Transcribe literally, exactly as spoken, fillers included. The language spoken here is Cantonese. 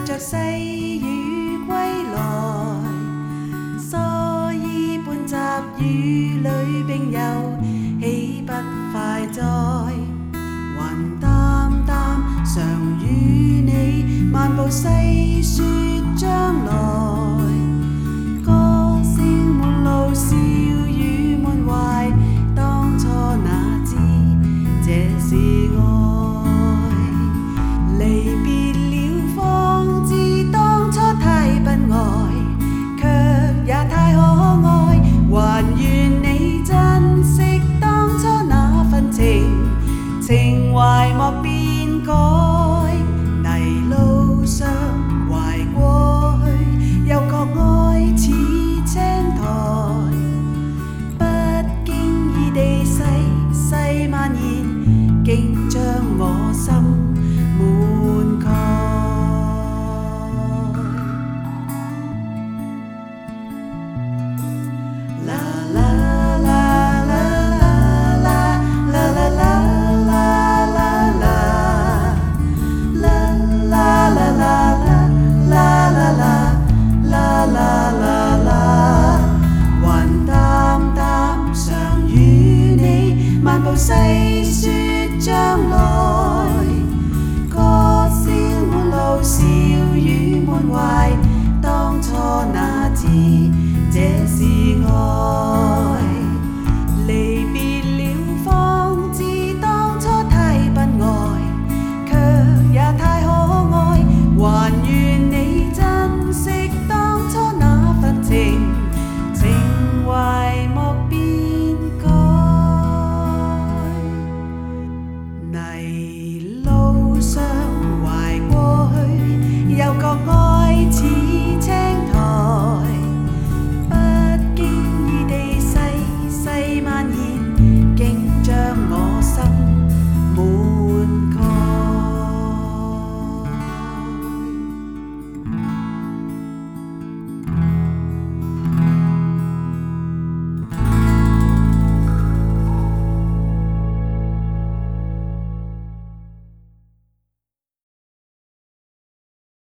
着細雨歸來，所以半集雨裏並遊，豈不快哉？還淡淡常與你漫步細說將來，歌聲滿路，笑語滿懷，當初哪知這是愛。離別了方知當初太不愛，卻也太可愛，還願你珍惜當初那份情，情懷莫變改。泥路上懷過去，又覺愛似青苔，不經意地細細蔓延，竟將我心滿蓋。啦啦啦啦啦啦啦啦啦啦啦啦啦啦啦啦啦，還淡淡常與你漫步細說將來，歌聲滿路，笑語滿懷，當初哪知這是愛。